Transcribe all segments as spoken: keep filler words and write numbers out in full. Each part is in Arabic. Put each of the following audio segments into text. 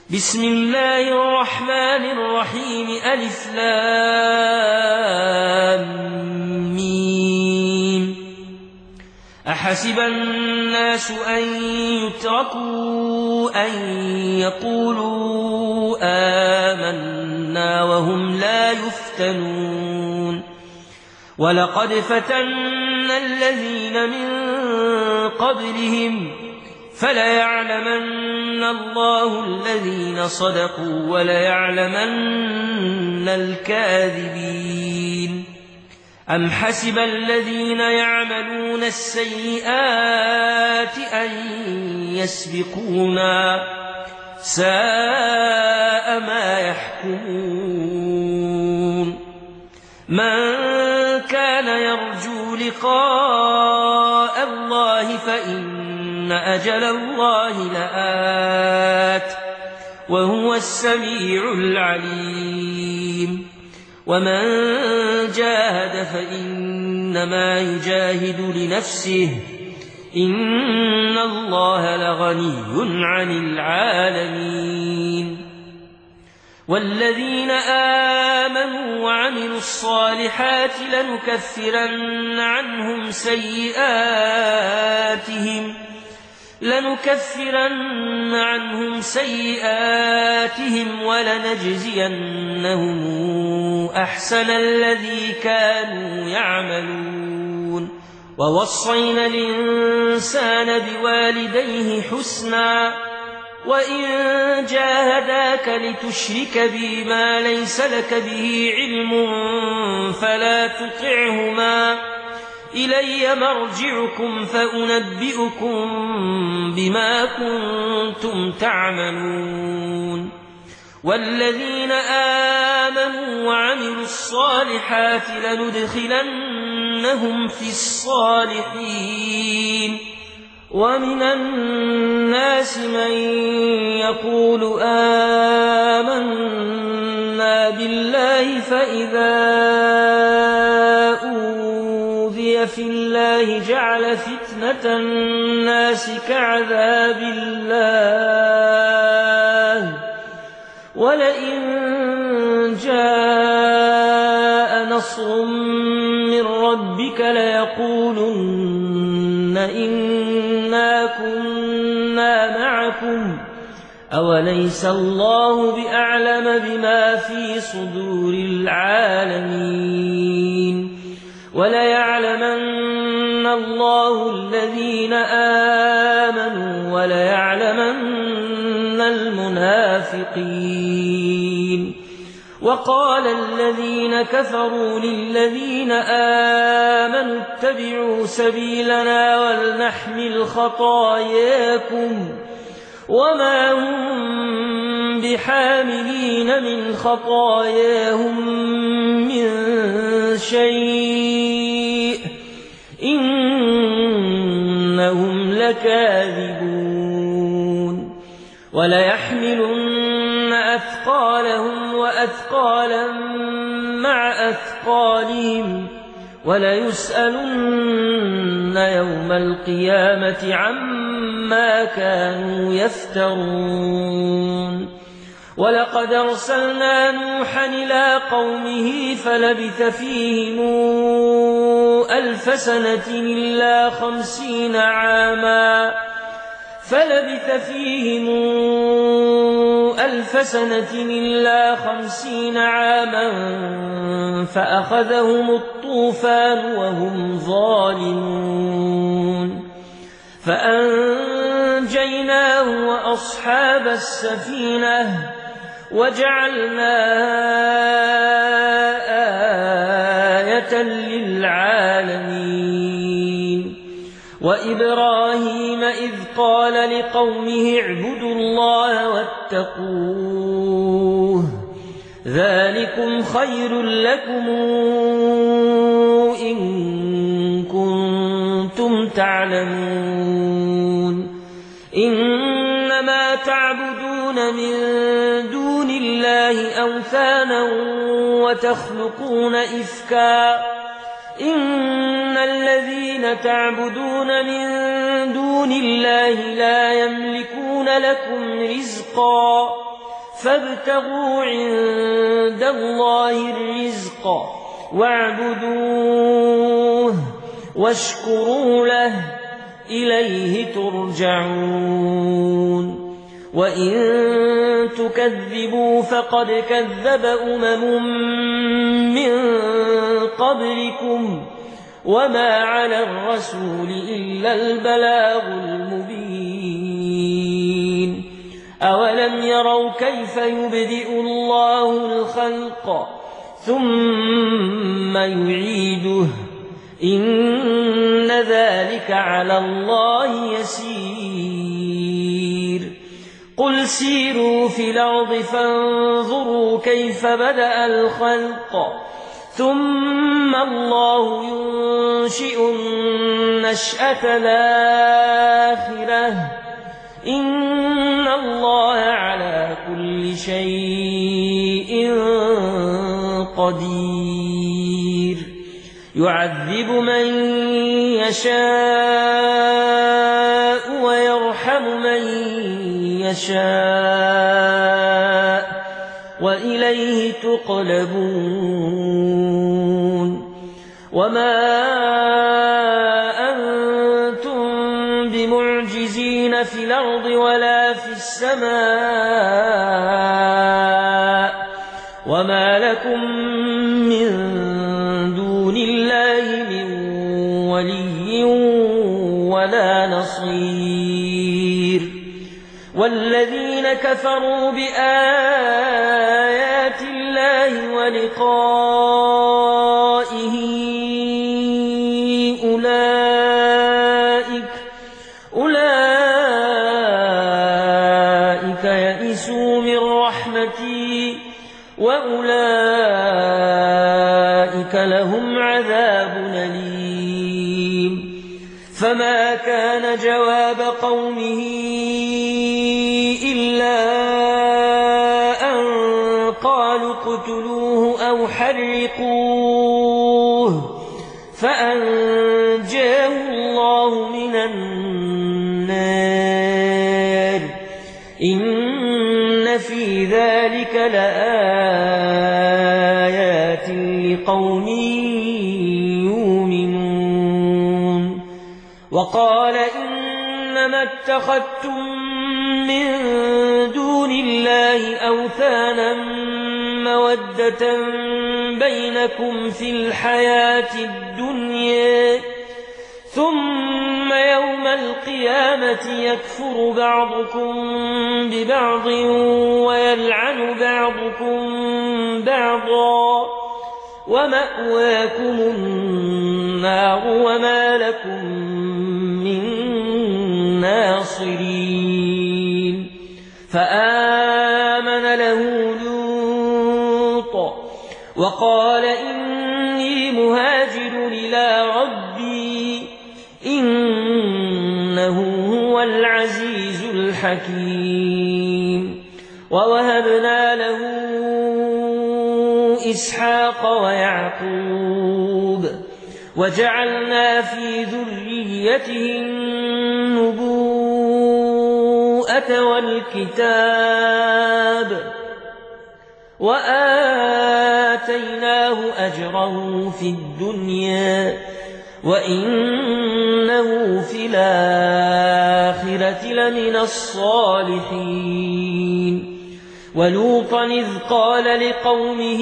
بسم الله الرحمن الرحيم ألف لام ميم أحسب الناس أن يتركوا أن يقولوا آمنا وهم لا يفتنون ولقد فتنا الذين من قبلهم فليعلمن الله الذين صدقوا وليعلمن الكاذبين أم حسب الذين يعملون السيئات أن يسبقونا ساء ما يحكمون من كان يرجو لقاء الله فإن أجل الله لآت وهو السميع العليم ومن جاهد فإنما يجاهد لنفسه إن الله لغني عن العالمين والذين آمنوا وعملوا الصالحات لنكفرن عنهم سيئاتهم لنكفرن عنهم سيئاتهم ولنجزينهم أحسن الذي كانوا يعملون ووصينا الإنسان بوالديه حسنا وإن جاهداك لتشرك بي ما ليس لك به علم فلا تطعهما إلي مرجعكم فأنبئكم بما كنتم تعملون والذين آمنوا وعملوا الصالحات لندخلنهم في الصالحين ومن الناس من يقول آمنا بالله فإذا في الله جعل فتنة الناس كعذاب الله ولئن جاء نصر من ربك ليقولن إنا كنا معكم أوليس الله بأعلم بما في صدور العالمين وليعلمن الله الذين آمنوا وليعلمن المنافقين وقال الذين كفروا للذين آمنوا اتبعوا سبيلنا ولنحمل خطاياكم وما هم بحاملين من خطاياهم من شيء إنهم لكاذبون وليحملن أثقالهم وأثقالا مع أثقالهم وليسألن يوم القيامة عما كانوا يفترون ولقد أرسلنا نوحا إلى قومه فلبث فيهم ألف سنة إلا خمسين عاما فلبث فيهم ألف سنة إلا خمسين عاما فأخذهم الطوفان وهم ظالمون فأنجيناه وأصحاب السفينة وجعلنا آية للعالمين وإبراهيم إذ قال لقومه اعبدوا الله واتقوه ذلكم خير لكم إن كنتم تعلمون إنما تعبدون من دون الله أوثانا وتخلقون إفكا إن الذين تعبدون من دون الله لا يملكون لكم رزقا فابتغوا عند الله الرزق واعبدوه واشكروا له إليه ترجعون وإن تكذبوا فقد كذب أمم من قبلكم وما على الرسول إلا البلاغ المبين أولم يروا كيف يبدئ الله الخلق ثم يعيده إن ذلك على الله يسير قل سيروا في الأرض فانظروا كيف بدأ الخلق ثم الله ينشئ النشأة الآخرة إن الله على كل شيء قدير يعذب من يشاء ويرحم من يشاء وإليه تقلبون وما أنتم بمعجزين في الأرض ولا في السماء وما لكم من دون الله من ولي ولا نصير والذين كفروا بآيات الله ولقائه أولئك أولئك يئسوا من رحمتي وأولئك لهم عذاب أليم فما كان جواب قومه إلا أن قالوا اقتلوه أو حرقوه فأنجاه الله من النار إن في ذلك لآيات لقوم يؤمنون وقال إنما اتخذتم من دون الله أوثانا مودة بينكم في الحياة الدنيا ثم يوم القيامة يكفر بعضكم ببعض ويلعن بعضكم بعضا ومأواكم النار وما لكم من ناصرين فآمن له لوط وقال إني مهاجر إلى ربي إنه هو العزيز الحكيم ووهبنا له إسحاق ويعقوب وجعلنا في ذريته النبوءة والكتاب وآتيناه أجره في الدنيا وإنه في الآخرة لمن الصالحين ولوطا إذ قال لقومه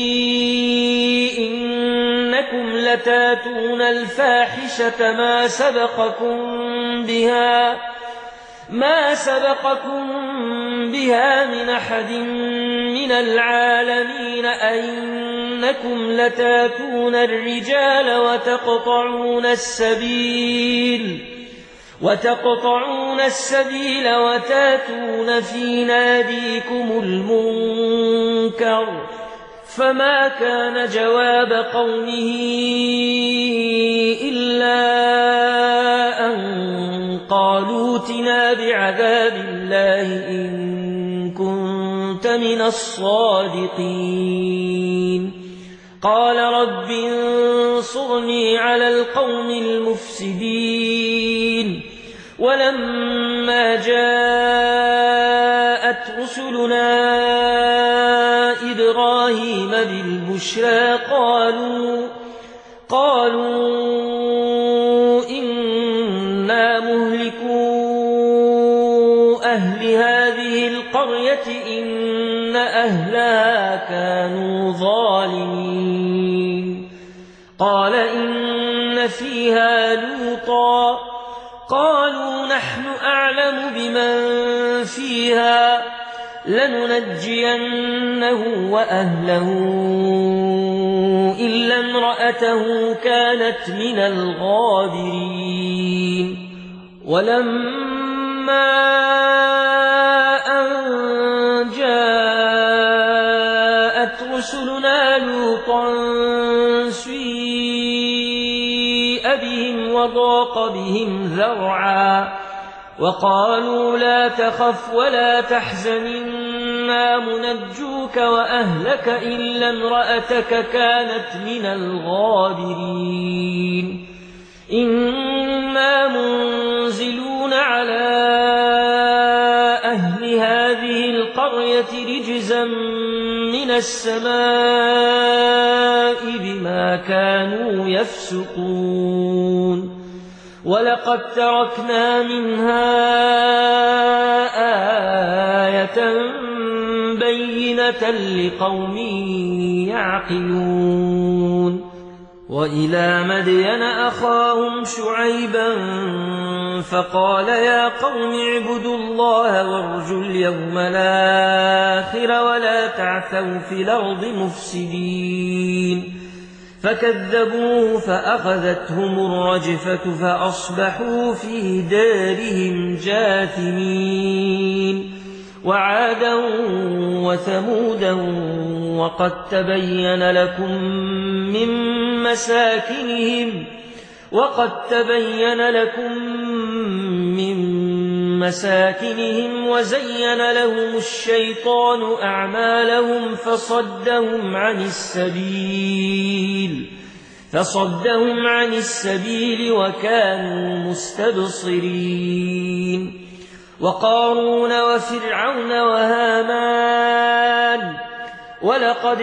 إنكم لتاتون الفاحشة ما سبقكم بها ما سبقكم بها من أحد من العالمين أئنكم لتاتون الرجال وتقطعون السبيل وتقطعون السبيل وتاتون في ناديكم المنكر فما كان جواب قومه إلا أن قالوا ائتنا بعذاب الله إن كنت من الصادقين قال رب انصرني على القوم المفسدين ولما جاءت رسلنا رسلنا إبراهيم بالبشرى قالوا قالوا إنا مهلكو أهل هذه القرية إن أهلها كانوا ظالمين قال إن فيها لوطا قالوا نحن أعلم بمن فيها لننجينه وأهله إلا امرأته كانت من الغابرين ولما أن جاءت رسلنا لوطا سيء بهم وضاق بهم ذرعا وقالوا لا تخف ولا تحزن إنا منجوك وأهلك إلا امرأتك كانت من الغابرين إنا منزلون على أهل هذه القرية رجزا من السماء بما كانوا يفسقون ولقد تركنا منها آية بينة لقوم يعقلون وإلى مدين أخاهم شعيبا فقال يا قوم اعبدوا الله وارجوا اليوم الآخر ولا تعثوا في الأرض مفسدين فكذبوه فأخذتهم الرجفة فأصبحوا في دارهم جاثمين وعادا وثمودا وقد تبين لكم من مساكنهم وقد تبين لكم من مساكنهم وزين لهم الشيطان أعمالهم فصدهم عن السبيل فصدهم عن السبيل وكانوا مستبصرين وقارون وفرعون وهامان ولقد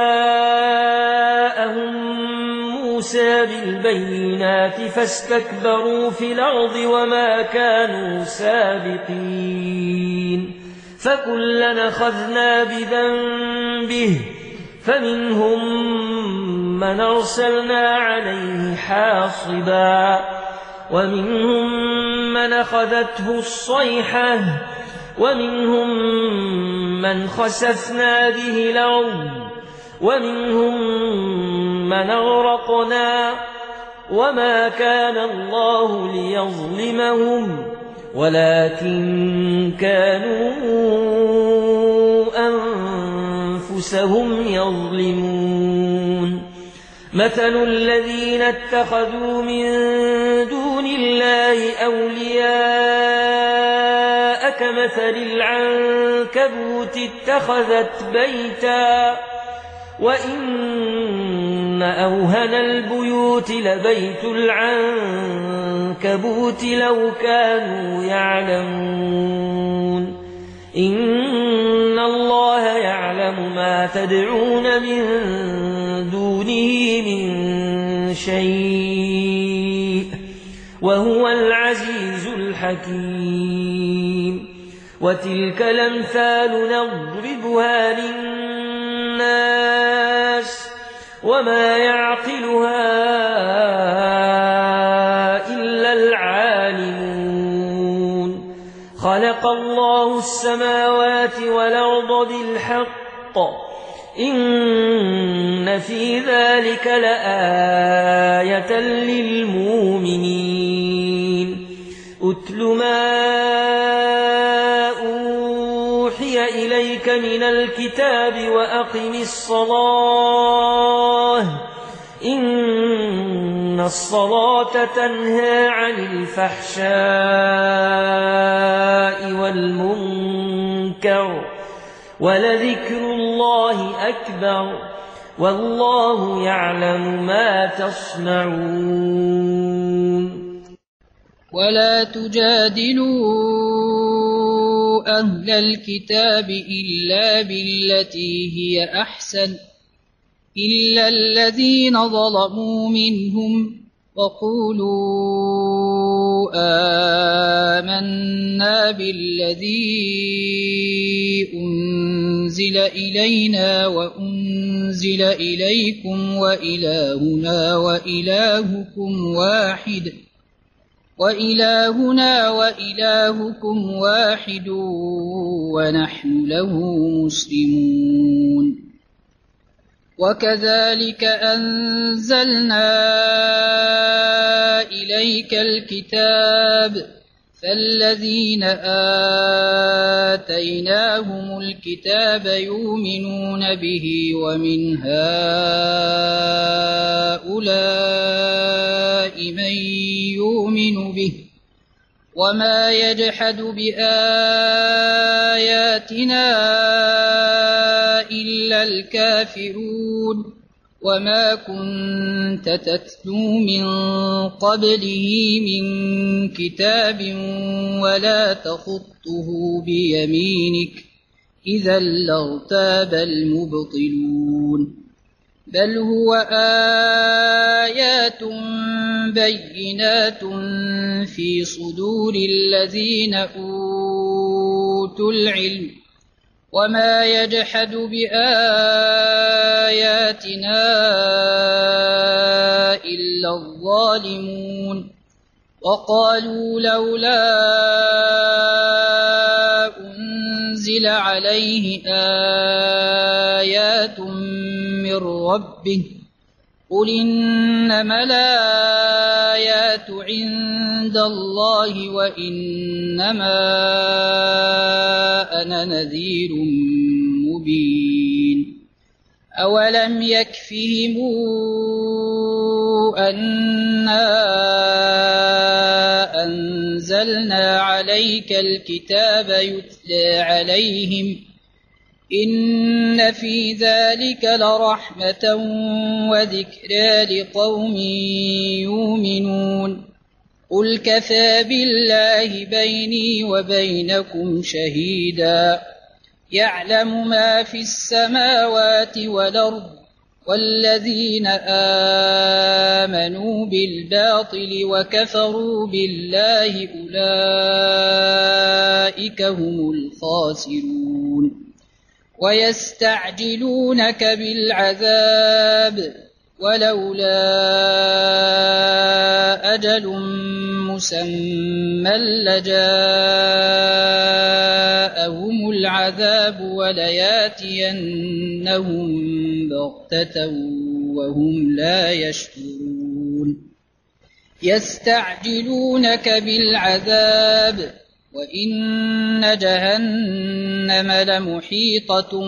جاءهم موسى بالبينات فاستكبروا في الأرض وما كانوا سابقين فكلنا أخذنا بذنبه فمنهم من أرسلنا عليه حاصبا ومنهم من أخذته الصيحة ومنهم من خسفنا به الأرض ومنهم من أغرقنا وما كان الله ليظلمهم ولكن كانوا أنفسهم يظلمون مثل الذين اتخذوا من دون الله أولياء كمثل العنكبوت اتخذت بيتا وإن أوهن البيوت لبيت العنكبوت لو كانوا يعلمون إن الله يعلم ما تدعون من دونه من شيء وهو العزيز الحكيم وتلك الأمثال نضربها للناس وما يعقلها إلا العالمون خلق الله السماوات والأرض بالحق إن في ذلك لآية للمؤمنين أتل ما أوحي إليك من الكتاب وأقم الصلاة إن الصلاة تنهى عن الفحشاء والمنكر ولذكر الله أكبر والله يعلم ما تصنعون ولا تجادلوا أهل الكتاب إلا بالتي هي أحسن إلا الذين ظلموا منهم وقولوا آمنا بالذي أنزل إلينا وأنزل إليكم وإلهنا وإلهكم واحد وإلهنا وإلهكم واحد ونحن له مسلمون. وكذلك أنزلنا إليك الكتاب فالذين آتيناهم الكتاب يؤمنون به ومن هؤلاء من يؤمن به وما يجحد بآياتنا إلا الكافرون وما كنت تتلو من قبله من كتاب ولا تخطه بيمينك إذا لارتاب المبطلون بل هو آيات بينات في صدور الذين أوتوا العلم وما يجحد بآياتنا إلا الظالمون وقالوا لولا أنزل عليه آيات من ربه قل إنما الآيات عند الله وإنما أنا نذير مبين أولم يكفهم أنا أنزلنا عليك الكتاب يتلى عليهم إن في ذلك لرحمة وذكرى لقوم يؤمنون قل كفى بالله بيني وبينكم شهيدا يعلم ما في السماوات والأرض والذين آمنوا بالباطل وكفروا بالله أولئك هم الخاسرون ويستعجلونك بالعذاب ولولا أجل مسمى لجاءهم العذاب ولياتينهم بغتة وهم لا يشعرون يستعجلونك بالعذاب وإن جهنم لمحيطة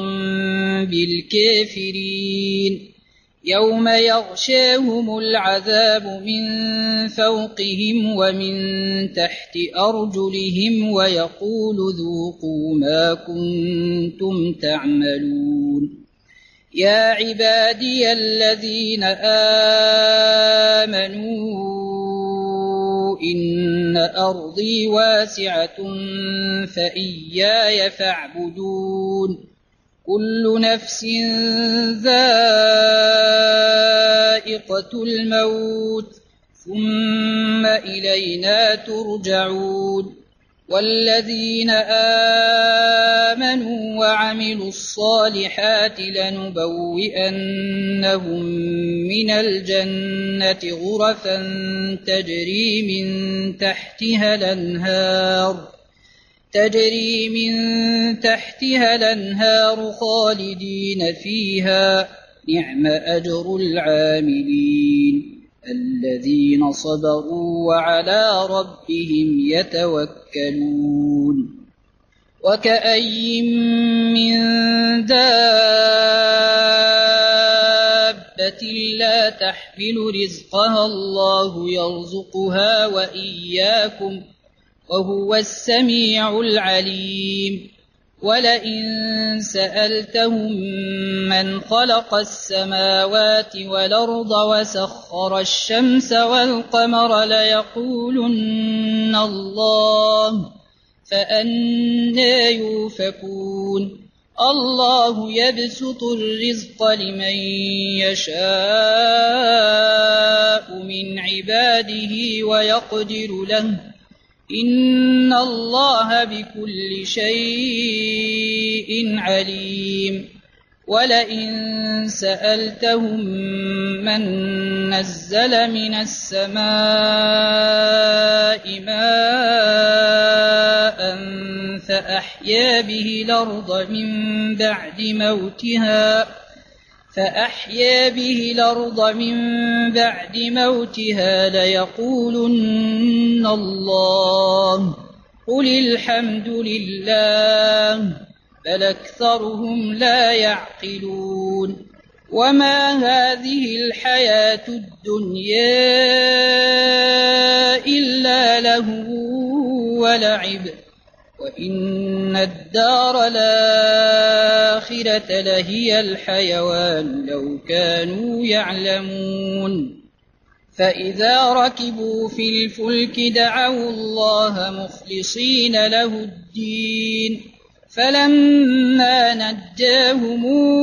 بالكافرين يوم يغشاهم العذاب من فوقهم ومن تحت أرجلهم ويقول ذوقوا ما كنتم تعملون يا عبادي الذين آمنوا إن أرضي واسعة فإياي فاعبدون كل نفس ذائقة الموت ثم إلينا ترجعون والذين آمنوا وعملوا الصالحات لنبوئنهم من الجنة غرفا تجري من تحتها الأنهار تجري من تحتها الأنهار خالدين فيها نعم أجر العاملين الذين صبروا وعلى ربهم يتوكلون وكأي من دابة لا تحمل رزقها الله يرزقها وإياكم وهو السميع العليم ولئن سألتهم من خلق السماوات والأرض وسخر الشمس والقمر ليقولن الله فأنى يؤفكون الله يبسط الرزق لمن يشاء من عباده ويقدر له إن الله بكل شيء عليم ولئن سألتهم من نزل من السماء ماء فأحيا به الأرض من بعد موتها فأحيا به الأرض من بعد موتها ليقولن الله قل الحمد لله بل أكثرهم لا يعقلون وما هذه الحياة الدنيا إلا لهو ولعب وإن الدار الآخرة لهي الحيوان لو كانوا يعلمون فإذا ركبوا في الفلك دعوا الله مخلصين له الدين فلما نجاهم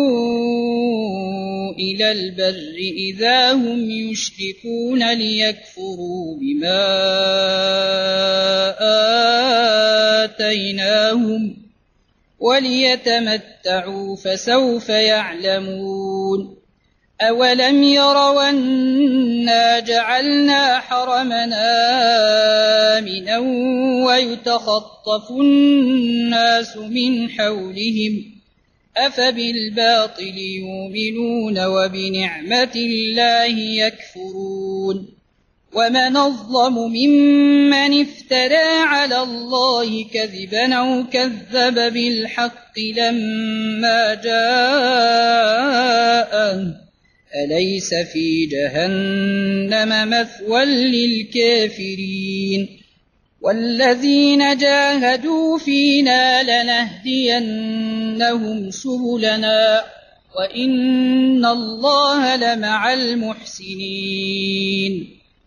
إلى البر إذا هم يشركون ليكفروا بما آتيناهم وليتمتعوا فسوف يعلمون أولم يروا أنا جعلنا حرمنا آمنا ويتخطف الناس من حولهم أفبالباطل يؤمنون وبنعمة الله يكفرون ومن أظلم ممن افترى على الله كذبا أو كذب بالحق لما جاءه أليس في جهنم مثوى للكافرين والذين جاهدوا فينا لنهدينهم سبلنا وإن الله لمع المحسنين